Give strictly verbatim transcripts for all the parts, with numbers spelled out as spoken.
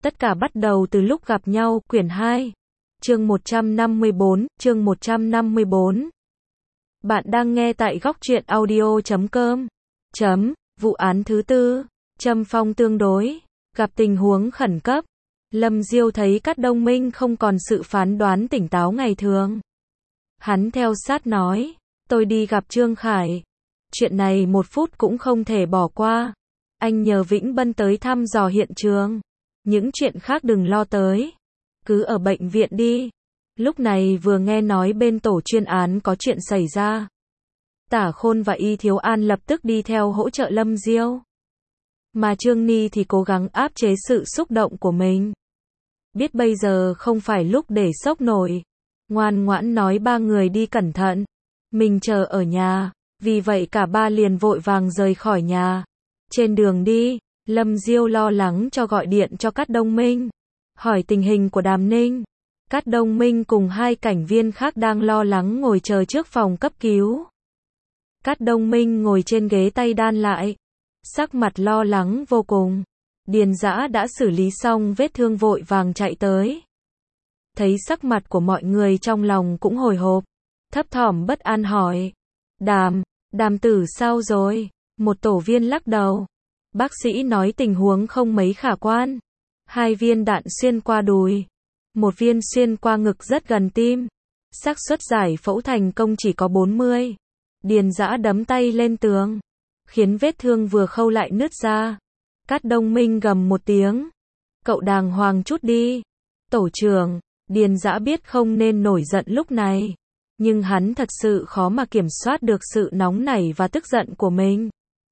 Tất cả bắt đầu từ lúc gặp nhau, quyển hai. Chương một trăm năm mươi bốn, chương một trăm năm mươi bốn. Bạn đang nghe tại góc truyện audio chấm com. Chấm, vụ án thứ tư, Trâm Phong tương đối, gặp tình huống khẩn cấp. Lâm Diêu thấy Cát Đông Minh không còn sự phán đoán tỉnh táo ngày thường. Hắn theo sát nói, tôi đi gặp Trương Khải. Chuyện này một phút cũng không thể bỏ qua. Anh nhờ Vĩnh Bân tới thăm dò hiện trường. Những chuyện khác đừng lo tới. Cứ ở bệnh viện đi. Lúc này vừa nghe nói bên tổ chuyên án có chuyện xảy ra. Tả Khôn và Y Thiếu An lập tức đi theo hỗ trợ Lâm Diêu. Mà Trương Ni thì cố gắng áp chế sự xúc động của mình. Biết bây giờ không phải lúc để sốc nổi. Ngoan ngoãn nói ba người đi cẩn thận. Mình chờ ở nhà. Vì vậy cả ba liền vội vàng rời khỏi nhà. Trên đường đi, Lâm Diêu lo lắng cho gọi điện cho Cát Đông Minh. Hỏi tình hình của Đàm Ninh. Cát Đông Minh cùng hai cảnh viên khác đang lo lắng ngồi chờ trước phòng cấp cứu. Cát Đông Minh ngồi trên ghế tay đan lại. Sắc mặt lo lắng vô cùng. Điền Dã đã xử lý xong vết thương vội vàng chạy tới. Thấy sắc mặt của mọi người trong lòng cũng hồi hộp. Thấp thỏm bất an hỏi. Đàm, Đàm tử sao rồi? Một tổ viên lắc đầu. Bác sĩ nói tình huống không mấy khả quan. Hai viên đạn xuyên qua đùi. Một viên xuyên qua ngực rất gần tim. Xác suất giải phẫu thành công chỉ có bốn mươi. Điền Dã đấm tay lên tường. Khiến vết thương vừa khâu lại nứt ra. Cát Đông Minh gầm một tiếng. Cậu đàng hoàng chút đi. Tổ trưởng, Điền Dã biết không nên nổi giận lúc này. Nhưng hắn thật sự khó mà kiểm soát được sự nóng nảy và tức giận của mình.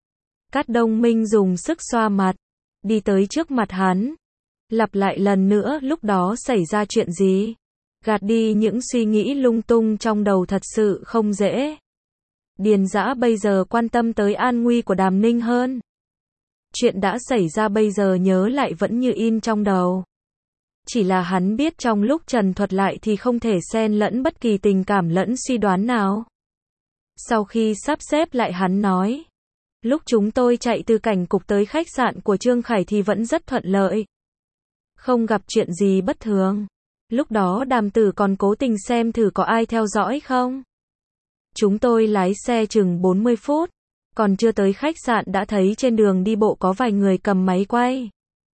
Cát Đông Minh dùng sức xoa mặt. Đi tới trước mặt hắn. Lặp lại lần nữa lúc đó xảy ra chuyện gì. Gạt đi những suy nghĩ lung tung trong đầu thật sự không dễ. Điền Dã bây giờ quan tâm tới an nguy của Đàm Ninh hơn. Chuyện đã xảy ra bây giờ nhớ lại vẫn như in trong đầu. Chỉ là hắn biết trong lúc trần thuật lại thì không thể xen lẫn bất kỳ tình cảm lẫn suy đoán nào. Sau khi sắp xếp lại hắn nói. Lúc chúng tôi chạy từ cảnh cục tới khách sạn của Trương Khải thì vẫn rất thuận lợi. Không gặp chuyện gì bất thường. Lúc đó Đàm tử còn cố tình xem thử có ai theo dõi không. Chúng tôi lái xe chừng bốn mươi phút. Còn chưa tới khách sạn đã thấy trên đường đi bộ có vài người cầm máy quay.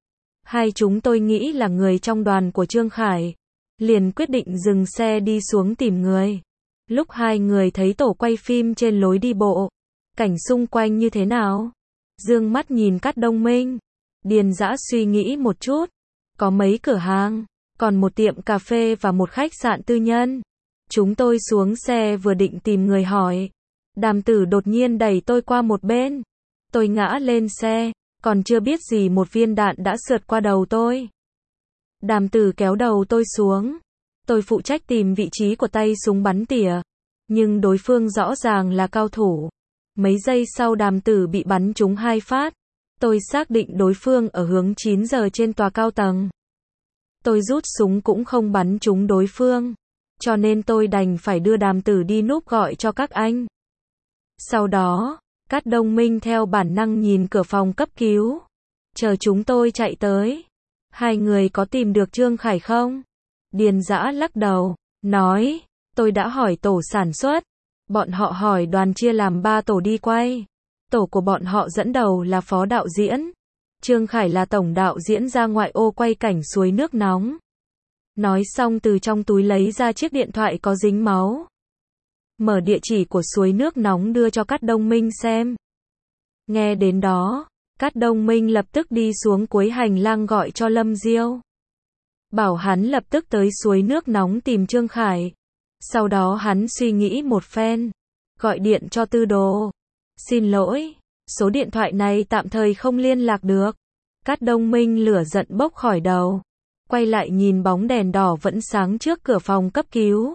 Hai chúng tôi nghĩ là người trong đoàn của Trương Khải. Liền quyết định dừng xe đi xuống tìm người. Lúc hai người thấy tổ quay phim trên lối đi bộ. Cảnh xung quanh như thế nào? Dương mắt nhìn Cát Đông Minh. Điền Dã suy nghĩ một chút. Có mấy cửa hàng. Còn một tiệm cà phê và một khách sạn tư nhân. Chúng tôi xuống xe vừa định tìm người hỏi. Đàm tử đột nhiên đẩy tôi qua một bên. Tôi ngã lên xe. Còn chưa biết gì một viên đạn đã sượt qua đầu tôi. Đàm tử kéo đầu tôi xuống. Tôi phụ trách tìm vị trí của tay súng bắn tỉa. Nhưng đối phương rõ ràng là cao thủ. Mấy giây sau Đàm tử bị bắn trúng hai phát. Tôi xác định đối phương ở hướng chín giờ trên tòa cao tầng. Tôi rút súng cũng không bắn trúng đối phương. Cho nên tôi đành phải đưa Đàm tử đi núp gọi cho các anh. Sau đó, Cát Đông Minh theo bản năng nhìn cửa phòng cấp cứu. Chờ chúng tôi chạy tới. Hai người có tìm được Trương Khải không? Điền Dã lắc đầu, nói, tôi đã hỏi tổ sản xuất. Bọn họ hỏi đoàn chia làm ba tổ đi quay. Tổ của bọn họ dẫn đầu là phó đạo diễn. Trương Khải là tổng đạo diễn ra ngoại ô quay cảnh suối nước nóng. Nói xong từ trong túi lấy ra chiếc điện thoại có dính máu. Mở địa chỉ của suối nước nóng đưa cho Cát Đông Minh xem. Nghe đến đó, Cát Đông Minh lập tức đi xuống cuối hành lang gọi cho Lâm Diêu. Bảo hắn lập tức tới suối nước nóng tìm Trương Khải. Sau đó hắn suy nghĩ một phen. Gọi điện cho Tư Đồ. Xin lỗi, số điện thoại này tạm thời không liên lạc được. Cát Đông Minh lửa giận bốc khỏi đầu. Quay lại nhìn bóng đèn đỏ vẫn sáng trước cửa phòng cấp cứu.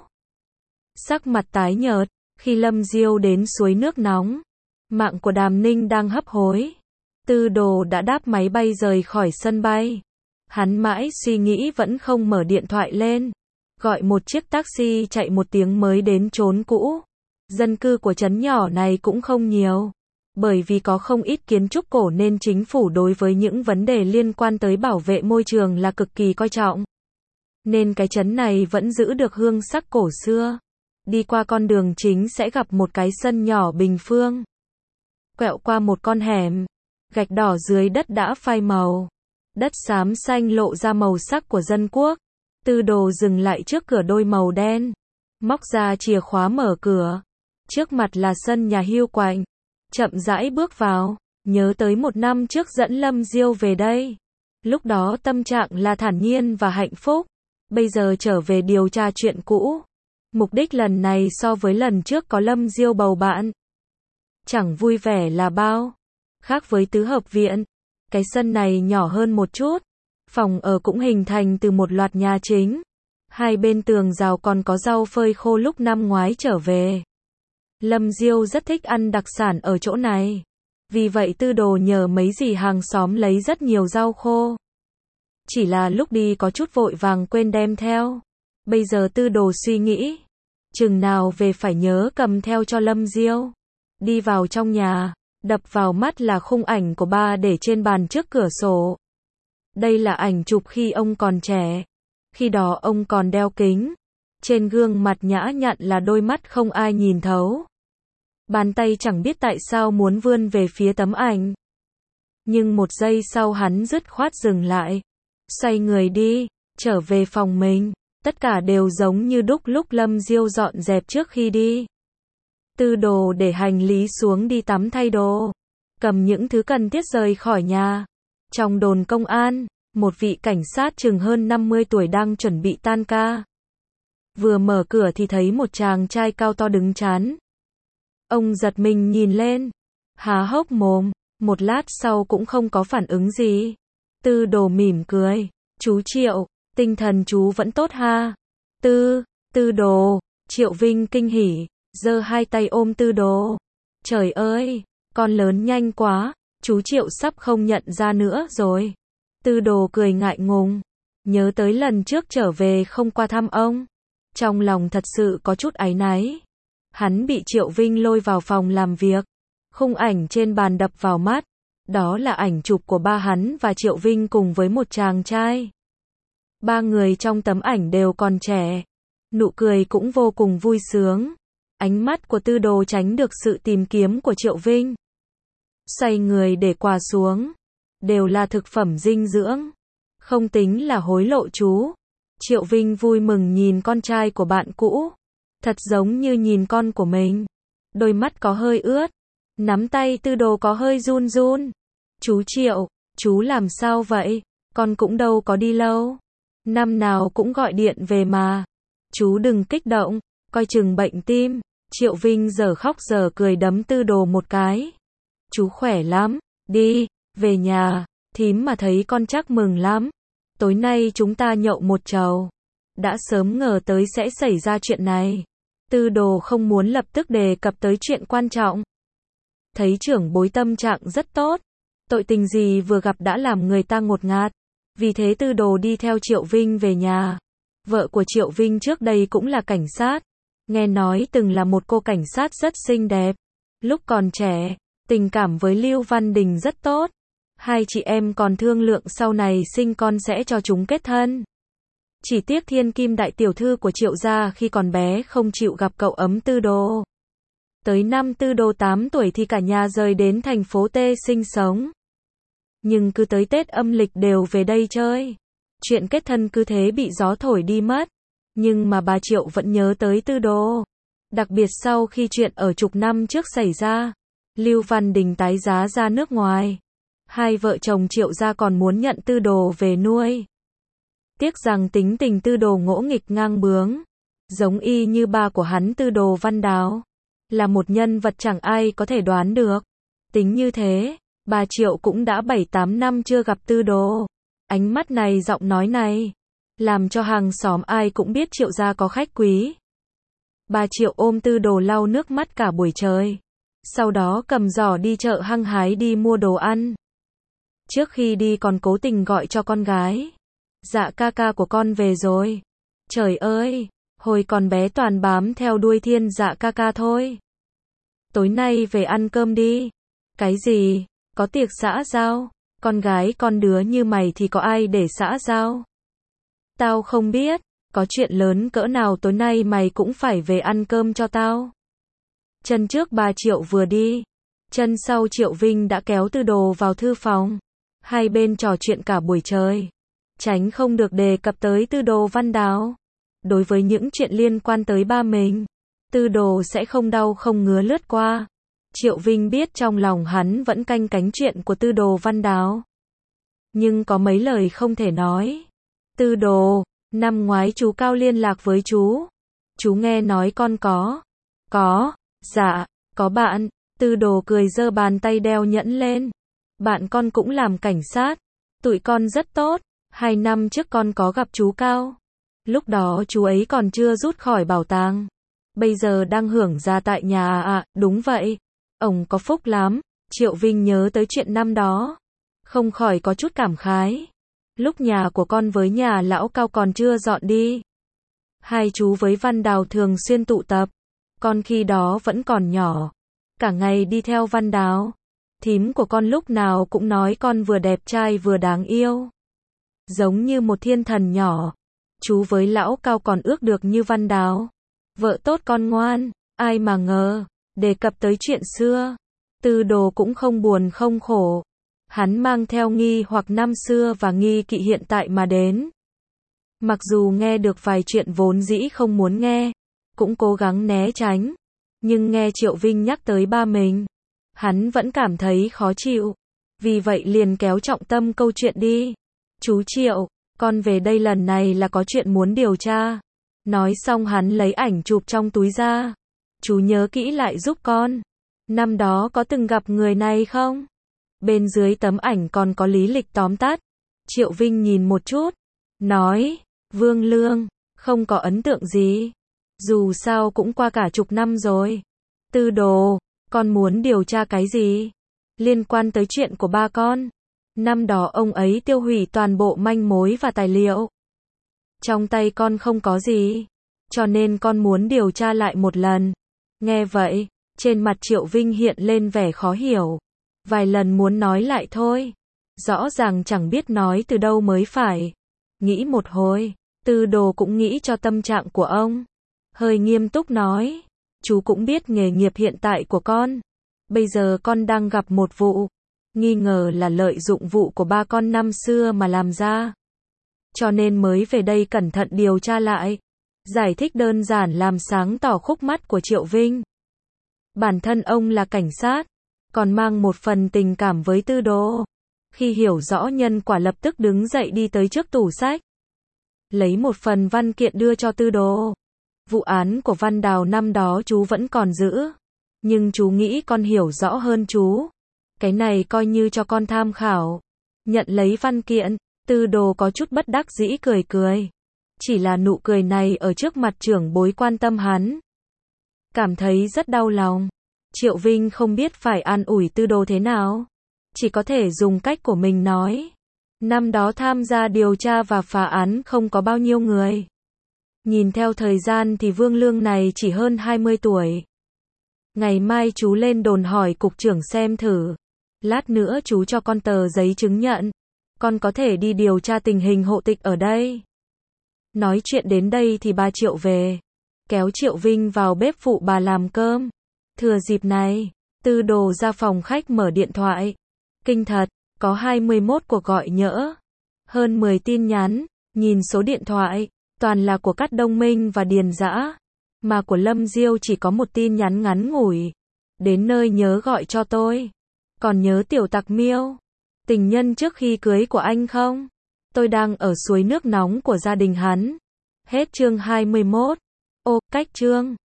Sắc mặt tái nhợt, khi Lâm Diêu đến suối nước nóng. Mạng của Đàm Ninh đang hấp hối. Tư Đồ đã đáp máy bay rời khỏi sân bay. Hắn mãi suy nghĩ vẫn không mở điện thoại lên. Gọi một chiếc taxi chạy một tiếng mới đến chốn cũ. Dân cư của trấn nhỏ này cũng không nhiều. Bởi vì có không ít kiến trúc cổ nên chính phủ đối với những vấn đề liên quan tới bảo vệ môi trường là cực kỳ coi trọng. Nên cái trấn này vẫn giữ được hương sắc cổ xưa. Đi qua con đường chính sẽ gặp một cái sân nhỏ bình phương. Quẹo qua một con hẻm, gạch đỏ dưới đất đã phai màu. Đất xám xanh lộ ra màu sắc của dân quốc. Tư Đồ dừng lại trước cửa đôi màu đen. Móc ra chìa khóa mở cửa. Trước mặt là sân nhà hiu quạnh. Chậm rãi bước vào. Nhớ tới một năm trước dẫn Lâm Diêu về đây. Lúc đó tâm trạng là thản nhiên và hạnh phúc. Bây giờ trở về điều tra chuyện cũ. Mục đích lần này so với lần trước có Lâm Diêu bầu bạn. Chẳng vui vẻ là bao. Khác với tứ hợp viện. Cái sân này nhỏ hơn một chút. Phòng ở cũng hình thành từ một loạt nhà chính. Hai bên tường rào còn có rau phơi khô lúc năm ngoái trở về. Lâm Diêu rất thích ăn đặc sản ở chỗ này. Vì vậy Tư Đồ nhờ mấy dì hàng xóm lấy rất nhiều rau khô. Chỉ là lúc đi có chút vội vàng quên đem theo. Bây giờ Tư Đồ suy nghĩ. Chừng nào về phải nhớ cầm theo cho Lâm Diêu. Đi vào trong nhà. Đập vào mắt là khung ảnh của ba để trên bàn trước cửa sổ. Đây là ảnh chụp khi ông còn trẻ. Khi đó ông còn đeo kính. Trên gương mặt nhã nhặn là đôi mắt không ai nhìn thấu. Bàn tay chẳng biết tại sao muốn vươn về phía tấm ảnh. Nhưng một giây sau hắn dứt khoát dừng lại. Xoay người đi, trở về phòng mình. Tất cả đều giống như đúc lúc Lâm Diêu dọn dẹp trước khi đi. Tư Đồ để hành lý xuống đi tắm thay đồ. Cầm những thứ cần thiết rời khỏi nhà. Trong đồn công an, một vị cảnh sát chừng hơn năm mươi tuổi đang chuẩn bị tan ca. Vừa mở cửa thì thấy một chàng trai cao to đứng chắn. Ông giật mình nhìn lên. Há hốc mồm. Một lát sau cũng không có phản ứng gì. Tư Đồ mỉm cười. Chú Triệu, tinh thần chú vẫn tốt ha. Tư, Tư Đồ. Triệu Vinh kinh hỉ. Giơ hai tay ôm Tư Đồ. Trời ơi, con lớn nhanh quá. Chú Triệu sắp không nhận ra nữa rồi. Tư Đồ cười ngại ngùng. Nhớ tới lần trước trở về không qua thăm ông. Trong lòng thật sự có chút áy náy. Hắn bị Triệu Vinh lôi vào phòng làm việc. Khung ảnh trên bàn đập vào mắt. Đó là ảnh chụp của ba hắn và Triệu Vinh cùng với một chàng trai. Ba người trong tấm ảnh đều còn trẻ. Nụ cười cũng vô cùng vui sướng. Ánh mắt của Tư Đồ tránh được sự tìm kiếm của Triệu Vinh. Xoay người để quà xuống. Đều là thực phẩm dinh dưỡng. Không tính là hối lộ chú. Triệu Vinh vui mừng nhìn con trai của bạn cũ. Thật giống như nhìn con của mình. Đôi mắt có hơi ướt. Nắm tay Tư Đồ có hơi run run. Chú Triệu, chú làm sao vậy? Con cũng đâu có đi lâu. Năm nào cũng gọi điện về mà. Chú đừng kích động, coi chừng bệnh tim. Triệu Vinh giờ khóc giờ cười đấm Tư Đồ một cái. Chú khỏe lắm, đi, về nhà, thím mà thấy con chắc mừng lắm. Tối nay chúng ta nhậu một chầu. Đã sớm ngờ tới sẽ xảy ra chuyện này. Tư Đồ không muốn lập tức đề cập tới chuyện quan trọng. Thấy trưởng bối tâm trạng rất tốt. Tội tình gì vừa gặp đã làm người ta ngột ngạt. Vì thế Tư Đồ đi theo Triệu Vinh về nhà. Vợ của Triệu Vinh trước đây cũng là cảnh sát. Nghe nói từng là một cô cảnh sát rất xinh đẹp. Lúc còn trẻ, tình cảm với Lưu Văn Đình rất tốt. Hai chị em còn thương lượng sau này sinh con sẽ cho chúng kết thân. Chỉ tiếc thiên kim đại tiểu thư của Triệu gia khi còn bé không chịu gặp cậu ấm Tư Đồ. Tới năm Tư Đồ tám tuổi thì cả nhà rời đến thành phố T sinh sống. Nhưng cứ tới Tết âm lịch đều về đây chơi. Chuyện kết thân cứ thế bị gió thổi đi mất. Nhưng mà bà Triệu vẫn nhớ tới Tư Đồ. Đặc biệt sau khi chuyện ở chục năm trước xảy ra. Lưu Văn Đình tái giá ra nước ngoài. Hai vợ chồng Triệu gia còn muốn nhận Tư Đồ về nuôi. Tiếc rằng tính tình Tư Đồ ngỗ nghịch ngang bướng. Giống y như ba của hắn Tư Đồ Văn Đào. Là một nhân vật chẳng ai có thể đoán được. Tính như thế, bà Triệu cũng đã bảy tám năm chưa gặp Tư Đồ. Ánh mắt này, giọng nói này, làm cho hàng xóm ai cũng biết Triệu gia có khách quý. Bà Triệu ôm Tư Đồ lau nước mắt cả buổi trời. Sau đó cầm giỏ đi chợ hăng hái đi mua đồ ăn. Trước khi đi còn cố tình gọi cho con gái. Dạ ca ca của con về rồi. Trời ơi, hồi còn bé toàn bám theo đuôi Thiên dạ ca ca thôi. Tối nay về ăn cơm đi. Cái gì? Có tiệc xã giao? Con gái con đứa như mày thì có ai để xã giao? Tao không biết, có chuyện lớn cỡ nào tối nay mày cũng phải về ăn cơm cho tao. Chân trước bà Triệu vừa đi, chân sau Triệu Vinh đã kéo Tư Đồ vào thư phòng. Hai bên trò chuyện cả buổi trời, tránh không được đề cập tới Tư Đồ Văn Đào. Đối với những chuyện liên quan tới ba mình, Tư Đồ sẽ không đau không ngứa lướt qua. Triệu Vinh biết trong lòng hắn vẫn canh cánh chuyện của Tư Đồ Văn Đào, nhưng có mấy lời không thể nói. Tư Đồ, năm ngoái chú Cao liên lạc với chú. Chú nghe nói con có. Có, dạ, có bạn. Tư Đồ cười giơ bàn tay đeo nhẫn lên. Bạn con cũng làm cảnh sát. Tụi con rất tốt. Hai năm trước con có gặp chú Cao. Lúc đó chú ấy còn chưa rút khỏi bảo tàng. Bây giờ đang hưởng ra tại nhà à, à đúng vậy. Ông có phúc lắm. Triệu Vinh nhớ tới chuyện năm đó, không khỏi có chút cảm khái. Lúc nhà của con với nhà lão Cao còn chưa dọn đi, hai chú với Văn Đào thường xuyên tụ tập. Con khi đó vẫn còn nhỏ, cả ngày đi theo Văn Đào. Thím của con lúc nào cũng nói con vừa đẹp trai vừa đáng yêu, giống như một thiên thần nhỏ. Chú với lão Cao còn ước được như Văn Đào, vợ tốt con ngoan. Ai mà ngờ, đề cập tới chuyện xưa, Tư Đồ cũng không buồn không khổ. Hắn mang theo nghi hoặc năm xưa và nghi kỵ hiện tại mà đến. Mặc dù nghe được vài chuyện vốn dĩ không muốn nghe, cũng cố gắng né tránh, nhưng nghe Triệu Vinh nhắc tới ba mình, hắn vẫn cảm thấy khó chịu. Vì vậy liền kéo trọng tâm câu chuyện đi. Chú Triệu, con về đây lần này là có chuyện muốn điều tra. Nói xong hắn lấy ảnh chụp trong túi ra. Chú nhớ kỹ lại giúp con. Năm đó có từng gặp người này không? Bên dưới tấm ảnh còn có lý lịch tóm tắt. Triệu Vinh nhìn một chút, nói, Vương Lương, không có ấn tượng gì. Dù sao cũng qua cả chục năm rồi. Tư Đồ, con muốn điều tra cái gì? Liên quan tới chuyện của ba con. Năm đó ông ấy tiêu hủy toàn bộ manh mối và tài liệu. Trong tay con không có gì, cho nên con muốn điều tra lại một lần. Nghe vậy, trên mặt Triệu Vinh hiện lên vẻ khó hiểu. Vài lần muốn nói lại thôi, rõ ràng chẳng biết nói từ đâu mới phải. Nghĩ một hồi, Tư Đồ cũng nghĩ cho tâm trạng của ông. Hơi nghiêm túc nói, chú cũng biết nghề nghiệp hiện tại của con. Bây giờ con đang gặp một vụ, nghi ngờ là lợi dụng vụ của ba con năm xưa mà làm ra. Cho nên mới về đây cẩn thận điều tra lại. Giải thích đơn giản làm sáng tỏ khúc mắc của Triệu Vinh. Bản thân ông là cảnh sát, còn mang một phần tình cảm với Tư Đồ. Khi hiểu rõ nhân quả lập tức đứng dậy đi tới trước tủ sách, lấy một phần văn kiện đưa cho Tư Đồ. Vụ án của Văn Đào năm đó chú vẫn còn giữ, nhưng chú nghĩ con hiểu rõ hơn chú. Cái này coi như cho con tham khảo. Nhận lấy văn kiện, Tư Đồ có chút bất đắc dĩ cười cười. Chỉ là nụ cười này ở trước mặt trưởng bối quan tâm hắn, cảm thấy rất đau lòng. Triệu Vinh không biết phải an ủi Tư Đồ thế nào, chỉ có thể dùng cách của mình nói. Năm đó tham gia điều tra và phá án không có bao nhiêu người. Nhìn theo thời gian thì Vương Lương này chỉ hơn hai mươi tuổi. Ngày mai chú lên đồn hỏi cục trưởng xem thử. Lát nữa chú cho con tờ giấy chứng nhận. Con có thể đi điều tra tình hình hộ tịch ở đây. Nói chuyện đến đây thì ba Triệu về, kéo Triệu Vinh vào bếp phụ bà làm cơm. Thừa dịp này, Tư Đồ ra phòng khách mở điện thoại. Kinh thật, có hai mươi mốt cuộc gọi nhỡ, hơn mười tin nhắn. Nhìn số điện thoại, toàn là của Cát Đông Minh và Điền Dã, mà của Lâm Diêu chỉ có một tin nhắn ngắn ngủi. Đến nơi nhớ gọi cho tôi. Còn nhớ tiểu tặc Miêu, tình nhân trước khi cưới của anh không? Tôi đang ở suối nước nóng của gia đình hắn. Hết chương hai mươi mốt. Ô, cách chương